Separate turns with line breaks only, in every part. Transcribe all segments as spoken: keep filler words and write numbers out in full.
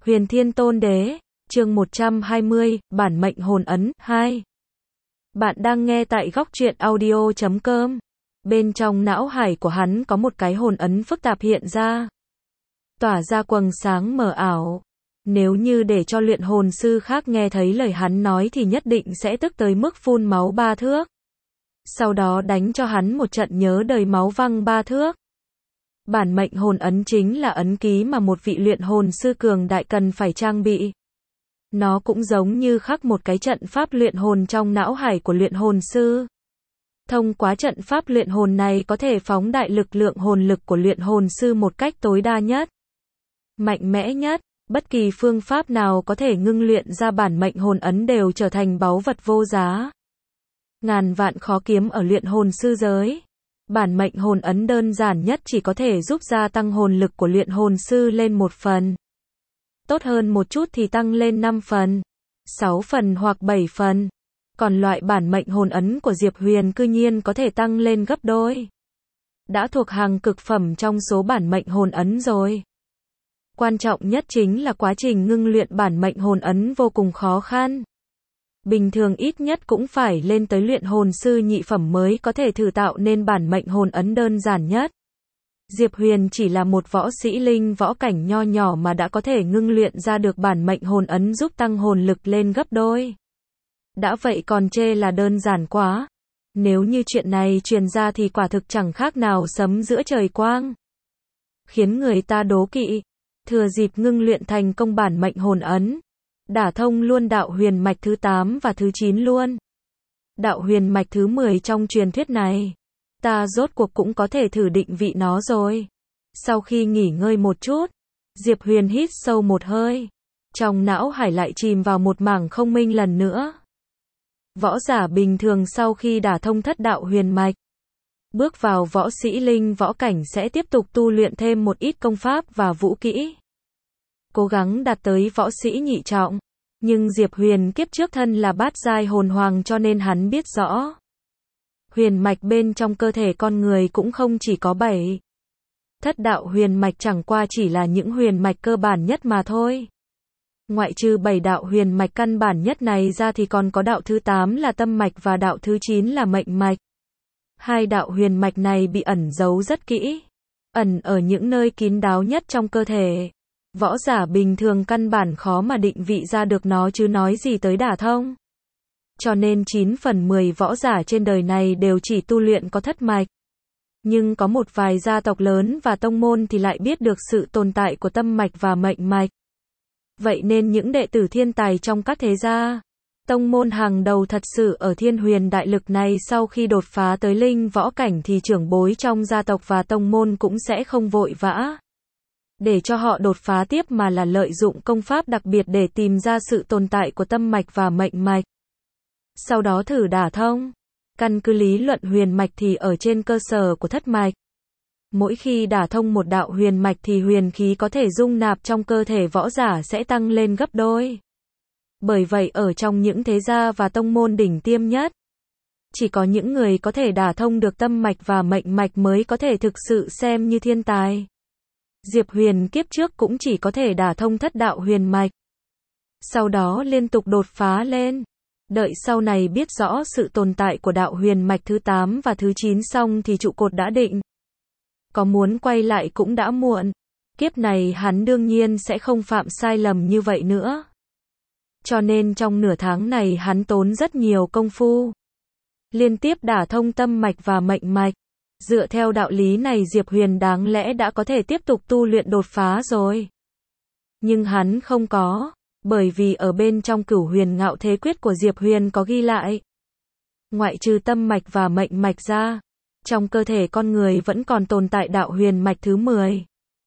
Huyền Thiên Tôn Đế, chương một trăm hai mươi, bản mệnh hồn ấn, hai. Bạn đang nghe tại góc truyện audio chấm com. Bên trong não hải của hắn có một cái hồn ấn phức tạp hiện ra. Tỏa ra quầng sáng mờ ảo. Nếu như để cho luyện hồn sư khác nghe thấy lời hắn nói thì nhất định sẽ tức tới mức phun máu ba thước. Sau đó đánh cho hắn một trận nhớ đời máu văng ba thước. Bản mệnh hồn ấn chính là ấn ký mà một vị luyện hồn sư cường đại cần phải trang bị. Nó cũng giống như khắc một cái trận pháp luyện hồn trong não hải của luyện hồn sư. Thông qua trận pháp luyện hồn này có thể phóng đại lực lượng hồn lực của luyện hồn sư một cách tối đa nhất, mạnh mẽ nhất. Bất kỳ phương pháp nào có thể ngưng luyện ra bản mệnh hồn ấn đều trở thành báu vật vô giá. Ngàn vạn khó kiếm ở luyện hồn sư giới. Bản mệnh hồn ấn đơn giản nhất chỉ có thể giúp gia tăng hồn lực của luyện hồn sư lên một phần. Tốt hơn một chút thì tăng lên năm phần, sáu phần hoặc bảy phần. Còn loại bản mệnh hồn ấn của Diệp Huyền cư nhiên có thể tăng lên gấp đôi. Đã thuộc hàng cực phẩm trong số bản mệnh hồn ấn rồi. Quan trọng nhất chính là quá trình ngưng luyện bản mệnh hồn ấn vô cùng khó khăn. Bình thường ít nhất cũng phải lên tới luyện hồn sư nhị phẩm mới có thể thử tạo nên bản mệnh hồn ấn đơn giản nhất. Diệp Huyền chỉ là một võ sĩ linh võ cảnh nho nhỏ mà đã có thể ngưng luyện ra được bản mệnh hồn ấn giúp tăng hồn lực lên gấp đôi. Đã vậy còn chê là đơn giản quá. Nếu như chuyện này truyền ra thì quả thực chẳng khác nào sấm giữa trời quang. Khiến người ta đố kỵ. Thừa dịp ngưng luyện thành công bản mệnh hồn ấn, đả thông luôn đạo huyền mạch thứ tám và thứ chín luôn. Đạo huyền mạch thứ mười trong truyền thuyết này, ta rốt cuộc cũng có thể thử định vị nó rồi. Sau khi nghỉ ngơi một chút, Diệp Huyền hít sâu một hơi. Trong não hải lại chìm vào một mảng không minh lần nữa. Võ giả bình thường sau khi đả thông thất đạo huyền mạch, bước vào võ sĩ linh võ cảnh sẽ tiếp tục tu luyện thêm một ít công pháp và vũ kỹ. Cố gắng đạt tới võ sĩ nhị trọng. Nhưng Diệp Huyền kiếp trước thân là bát giai hồn hoàng cho nên hắn biết rõ. Huyền mạch bên trong cơ thể con người cũng không chỉ có bảy. Thất đạo huyền mạch chẳng qua chỉ là những huyền mạch cơ bản nhất mà thôi. Ngoại trừ bảy đạo huyền mạch căn bản nhất này ra thì còn có đạo thứ tám là tâm mạch và đạo thứ chín là mệnh mạch. Hai đạo huyền mạch này bị ẩn giấu rất kỹ, ẩn ở những nơi kín đáo nhất trong cơ thể. Võ giả bình thường căn bản khó mà định vị ra được nó chứ nói gì tới đả thông. Cho nên chín phần mười võ giả trên đời này đều chỉ tu luyện có thất mạch. Nhưng có một vài gia tộc lớn và tông môn thì lại biết được sự tồn tại của tâm mạch và mệnh mạch. Vậy nên những đệ tử thiên tài trong các thế gia, tông môn hàng đầu thật sự ở Thiên Huyền Đại Lục này sau khi đột phá tới linh võ cảnh thì trưởng bối trong gia tộc và tông môn cũng sẽ không vội vã để cho họ đột phá tiếp mà là lợi dụng công pháp đặc biệt để tìm ra sự tồn tại của tâm mạch và mệnh mạch. Sau đó thử đả thông. Căn cứ lý luận huyền mạch thì ở trên cơ sở của thất mạch. Mỗi khi đả thông một đạo huyền mạch thì huyền khí có thể dung nạp trong cơ thể võ giả sẽ tăng lên gấp đôi. Bởi vậy ở trong những thế gia và tông môn đỉnh tiêm nhất, chỉ có những người có thể đả thông được tâm mạch và mệnh mạch mới có thể thực sự xem như thiên tài. Diệp Huyền kiếp trước cũng chỉ có thể đả thông thất đạo huyền mạch. Sau đó liên tục đột phá lên. Đợi sau này biết rõ sự tồn tại của đạo huyền mạch thứ tám và thứ chín xong thì trụ cột đã định. Có muốn quay lại cũng đã muộn. Kiếp này hắn đương nhiên sẽ không phạm sai lầm như vậy nữa. Cho nên trong nửa tháng này hắn tốn rất nhiều công phu. Liên tiếp đả thông tâm mạch và mệnh mạch. Dựa theo đạo lý này Diệp Huyền đáng lẽ đã có thể tiếp tục tu luyện đột phá rồi. Nhưng hắn không có, bởi vì ở bên trong Cửu Huyền Ngạo Thế Quyết của Diệp Huyền có ghi lại. Ngoại trừ tâm mạch và mệnh mạch ra, trong cơ thể con người vẫn còn tồn tại đạo huyền mạch thứ mười.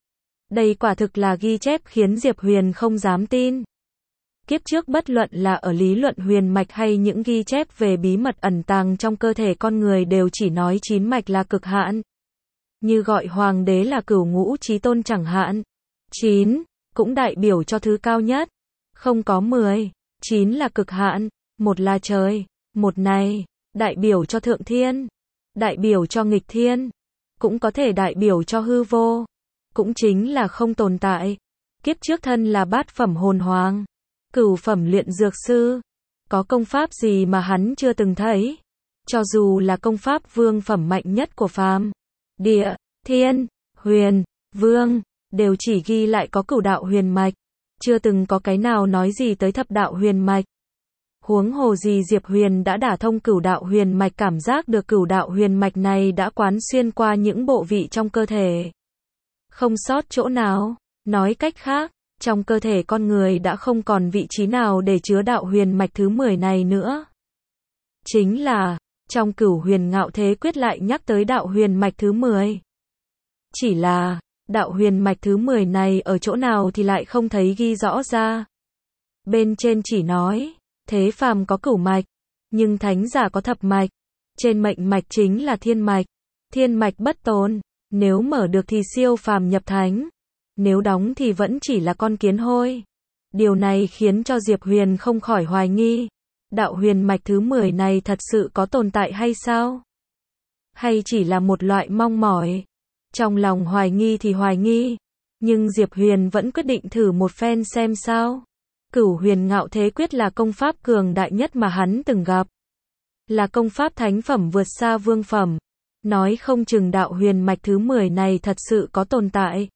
Đây quả thực là ghi chép khiến Diệp Huyền không dám tin. Kiếp trước bất luận là ở lý luận huyền mạch hay những ghi chép về bí mật ẩn tàng trong cơ thể con người đều chỉ nói chín mạch là cực hạn. Như gọi hoàng đế là cửu ngũ chí tôn chẳng hạn. chín cũng đại biểu cho thứ cao nhất. Không có mười. chín là cực hạn. Một là trời. Một này đại biểu cho thượng thiên. Đại biểu cho nghịch thiên. Cũng có thể đại biểu cho hư vô. Cũng chính là không tồn tại. kiếp trước thân là bát phẩm hồn hoàng, cửu phẩm luyện dược sư. Có công pháp gì mà hắn chưa từng thấy? Cho dù là công pháp vương phẩm mạnh nhất của phàm, địa, thiên, huyền, vương, đều chỉ ghi lại có cửu đạo huyền mạch, chưa từng có cái nào nói gì tới thập đạo huyền mạch. Huống hồ gì Diệp Huyền đã đả thông cửu đạo huyền mạch, cảm giác được cửu đạo huyền mạch này đã quán xuyên qua những bộ vị trong cơ thể, không sót chỗ nào. Nói cách khác, trong cơ thể con người đã không còn vị trí nào để chứa đạo huyền mạch thứ mười này nữa. Chính là, trong Cửu Huyền Ngạo Thế Quyết lại nhắc tới đạo huyền mạch thứ mười. Chỉ là, đạo huyền mạch thứ mười này ở chỗ nào thì lại không thấy ghi rõ ra. Bên trên chỉ nói, thế phàm có cửu mạch, nhưng thánh giả có thập mạch. Trên mệnh mạch chính là thiên mạch, thiên mạch bất tồn, nếu mở được thì siêu phàm nhập thánh, nếu đóng thì vẫn chỉ là con kiến hôi. Điều này khiến cho Diệp Huyền không khỏi hoài nghi, đạo huyền mạch thứ mười này thật sự có tồn tại hay sao? Hay chỉ là một loại mong mỏi? Trong lòng hoài nghi thì hoài nghi, nhưng Diệp Huyền vẫn quyết định thử một phen xem sao. Cửu Huyền Ngạo Thế Quyết là công pháp cường đại nhất mà hắn từng gặp, là công pháp thánh phẩm vượt xa vương phẩm. Nói không chừng đạo huyền mạch thứ mười này thật sự có tồn tại.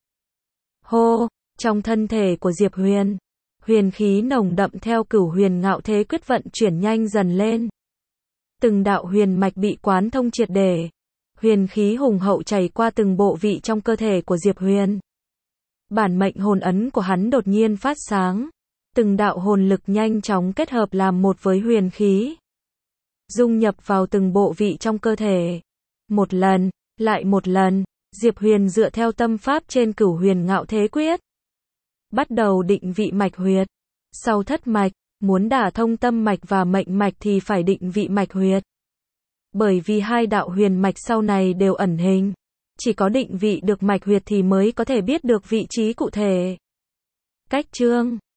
Hô, trong thân thể của Diệp Huyền, huyền khí nồng đậm theo Cửu Huyền Ngạo Thế Quyết vận chuyển nhanh dần lên. Từng đạo huyền mạch bị quán thông triệt để, huyền khí hùng hậu chảy qua từng bộ vị trong cơ thể của Diệp Huyền. Bản mệnh hồn ấn của hắn đột nhiên phát sáng, từng đạo hồn lực nhanh chóng kết hợp làm một với huyền khí, dung nhập vào từng bộ vị trong cơ thể. Một lần, lại một lần, Diệp Huyền dựa theo tâm pháp trên Cửu Huyền Ngạo Thế Quyết, bắt đầu định vị mạch huyệt. Sau thất mạch, muốn đả thông tâm mạch và mệnh mạch thì phải định vị mạch huyệt. Bởi vì hai đạo huyền mạch sau này đều ẩn hình, chỉ có định vị được mạch huyệt thì mới có thể biết được vị trí cụ thể. Cách chương